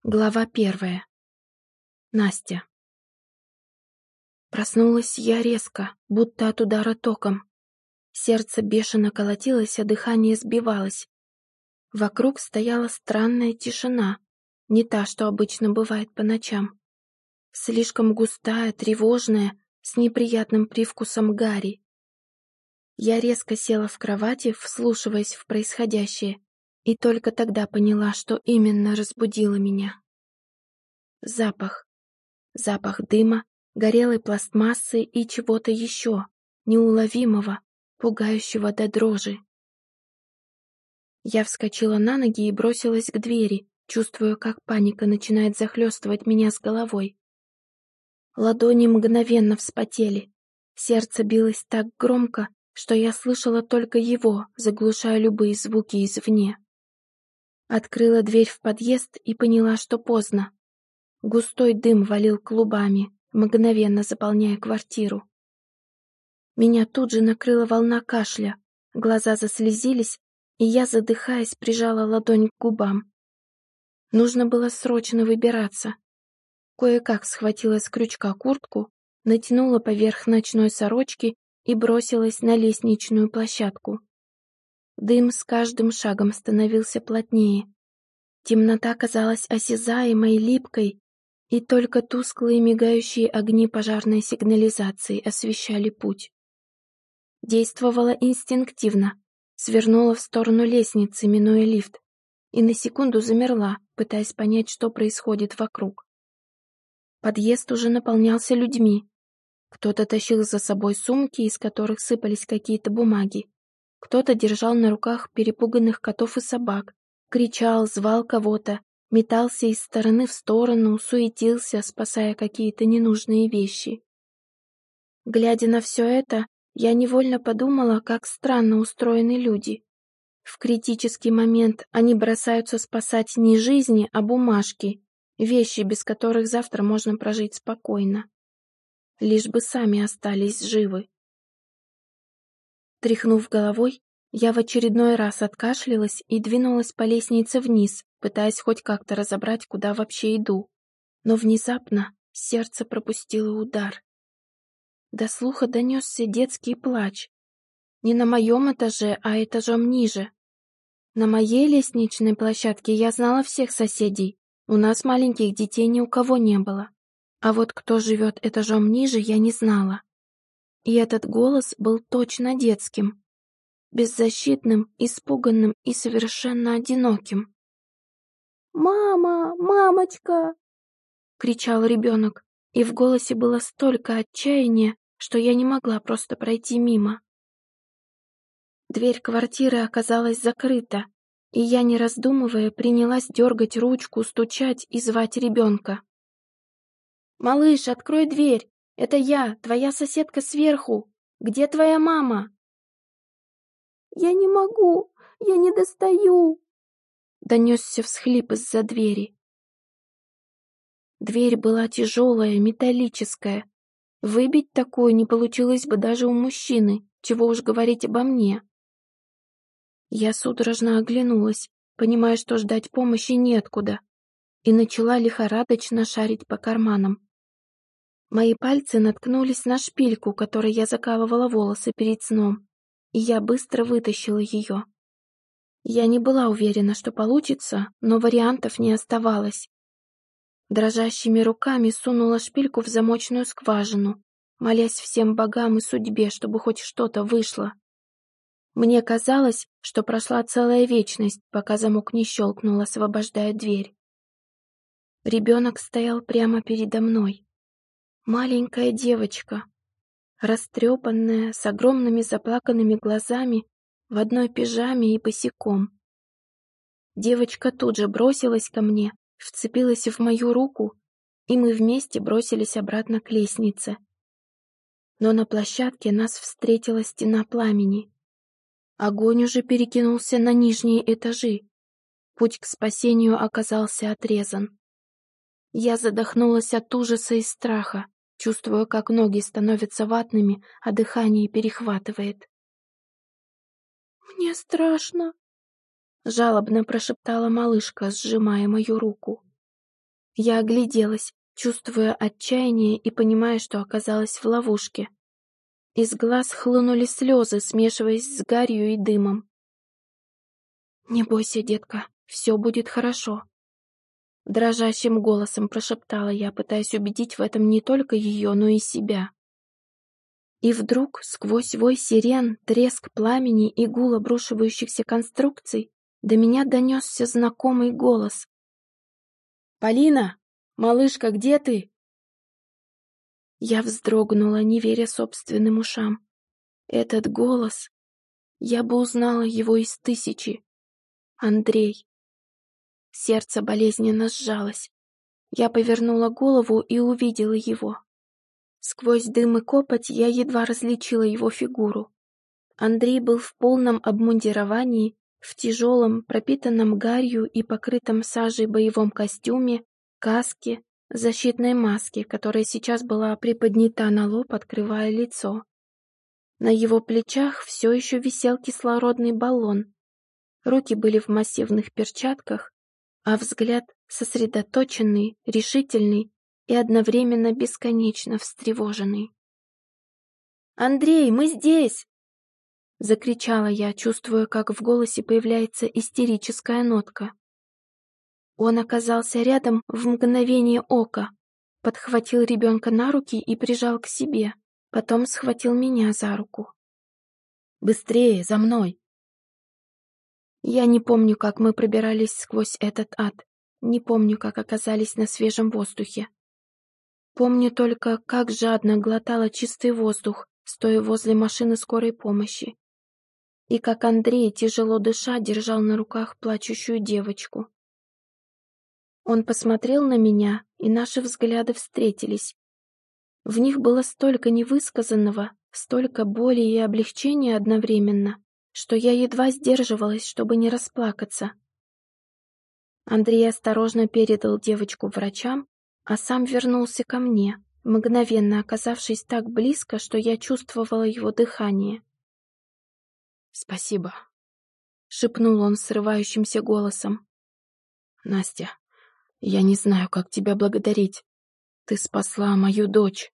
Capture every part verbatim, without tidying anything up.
Глава первая. Настя. Проснулась я резко, будто от удара током. Сердце бешено колотилось, а дыхание сбивалось. Вокруг стояла странная тишина, не та, что обычно бывает по ночам. Слишком густая, тревожная, с неприятным привкусом гари. Я резко села в кровати, вслушиваясь в происходящее, и только тогда поняла, что именно разбудило меня. Запах. Запах дыма, горелой пластмассы и чего-то еще, неуловимого, пугающего до дрожи. Я вскочила на ноги и бросилась к двери, чувствуя, как паника начинает захлестывать меня с головой. Ладони мгновенно вспотели. Сердце билось так громко, что я слышала только его, заглушая любые звуки извне. Открыла дверь в подъезд и поняла, что поздно. Густой дым валил клубами, мгновенно заполняя квартиру. Меня тут же накрыла волна кашля, глаза заслезились, и я, задыхаясь, прижала ладонь к губам. Нужно было срочно выбираться. Кое-как схватила с крючка куртку, натянула поверх ночной сорочки и бросилась на лестничную площадку. Дым с каждым шагом становился плотнее. Темнота казалась осязаемой, липкой, и только тусклые мигающие огни пожарной сигнализации освещали путь. Действовала инстинктивно, свернула в сторону лестницы, минуя лифт, и на секунду замерла, пытаясь понять, что происходит вокруг. Подъезд уже наполнялся людьми. Кто-то тащил за собой сумки, из которых сыпались какие-то бумаги. Кто-то держал на руках перепуганных котов и собак, кричал, звал кого-то, метался из стороны в сторону, суетился, спасая какие-то ненужные вещи. Глядя на все это, я невольно подумала, как странно устроены люди. В критический момент они бросаются спасать не жизни, а бумажки, вещи, без которых завтра можно прожить спокойно. Лишь бы сами остались живы. Тряхнув головой, я в очередной раз откашлялась и двинулась по лестнице вниз, пытаясь хоть как-то разобрать, куда вообще иду. Но внезапно сердце пропустило удар. До слуха донесся детский плач. Не на моем этаже, а этажом ниже. На моей лестничной площадке я знала всех соседей. У нас маленьких детей ни у кого не было. А вот кто живет этажом ниже, я не знала. И этот голос был точно детским. Беззащитным, испуганным и совершенно одиноким. «Мама! Мамочка!» — кричал ребенок, и в голосе было столько отчаяния, что я не могла просто пройти мимо. Дверь квартиры оказалась закрыта, и я, не раздумывая, принялась дергать ручку, стучать и звать ребенка. «Малыш, открой дверь! Это я, твоя соседка сверху! Где твоя мама?» «Я не могу! Я не достаю!» — донесся всхлип из-за двери. Дверь была тяжелая, металлическая. Выбить такую не получилось бы даже у мужчины, чего уж говорить обо мне. Я судорожно оглянулась, понимая, что ждать помощи неоткуда, и начала лихорадочно шарить по карманам. Мои пальцы наткнулись на шпильку, которой я закалывала волосы перед сном, и я быстро вытащила ее. Я не была уверена, что получится, но вариантов не оставалось. Дрожащими руками сунула шпильку в замочную скважину, молясь всем богам и судьбе, чтобы хоть что-то вышло. Мне казалось, что прошла целая вечность, пока замок не щелкнул, освобождая дверь. Ребенок стоял прямо передо мной. Маленькая девочка, растрепанная, с огромными заплаканными глазами, в одной пижаме и босиком. Девочка тут же бросилась ко мне, вцепилась в мою руку, и мы вместе бросились обратно к лестнице. Но на площадке нас встретила стена пламени. Огонь уже перекинулся на нижние этажи. Путь к спасению оказался отрезан. Я задохнулась от ужаса и страха, чувствуя, как ноги становятся ватными, а дыхание перехватывает. «Мне страшно», — жалобно прошептала малышка, сжимая мою руку. Я огляделась, чувствуя отчаяние и понимая, что оказалась в ловушке. Из глаз хлынули слезы, смешиваясь с гарью и дымом. «Не бойся, детка, все будет хорошо», — дрожащим голосом прошептала я, пытаясь убедить в этом не только ее, но и себя. И вдруг, сквозь вой сирен, треск пламени и гул обрушивающихся конструкций, до меня донесся знакомый голос. «Полина! Малышка, где ты?» Я вздрогнула, не веря собственным ушам. Этот голос... Я бы узнала его из тысячи. Андрей. Сердце болезненно сжалось. Я повернула голову и увидела его. Сквозь дым и копоть я едва различила его фигуру. Андрей был в полном обмундировании, в тяжелом, пропитанном гарью и покрытом сажей боевом костюме, каске, защитной маске, которая сейчас была приподнята на лоб, открывая лицо. На его плечах все еще висел кислородный баллон. Руки были в массивных перчатках, а взгляд сосредоточенный, решительный и одновременно бесконечно встревоженный. «Андрей, мы здесь!» — закричала я, чувствуя, как в голосе появляется истерическая нотка. Он оказался рядом в мгновение ока, подхватил ребенка на руки и прижал к себе, потом схватил меня за руку. «Быстрее, за мной!» Я не помню, как мы пробирались сквозь этот ад, не помню, как оказались на свежем воздухе. Помню только, как жадно глотала чистый воздух, стоя возле машины скорой помощи, и как Андрей, тяжело дыша, держал на руках плачущую девочку. Он посмотрел на меня, и наши взгляды встретились. В них было столько невысказанного, столько боли и облегчения одновременно, что я едва сдерживалась, чтобы не расплакаться. Андрей осторожно передал девочку врачам, а сам вернулся ко мне, мгновенно оказавшись так близко, что я чувствовала его дыхание. «Спасибо», — шепнул он срывающимся голосом. «Настя, я не знаю, как тебя благодарить. Ты спасла мою дочь».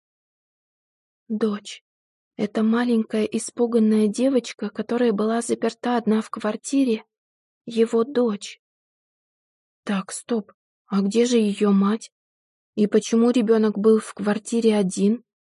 Дочь. Эта маленькая испуганная девочка, которая была заперта одна в квартире, его дочь. Так, стоп, а где же ее мать? И почему ребенок был в квартире один?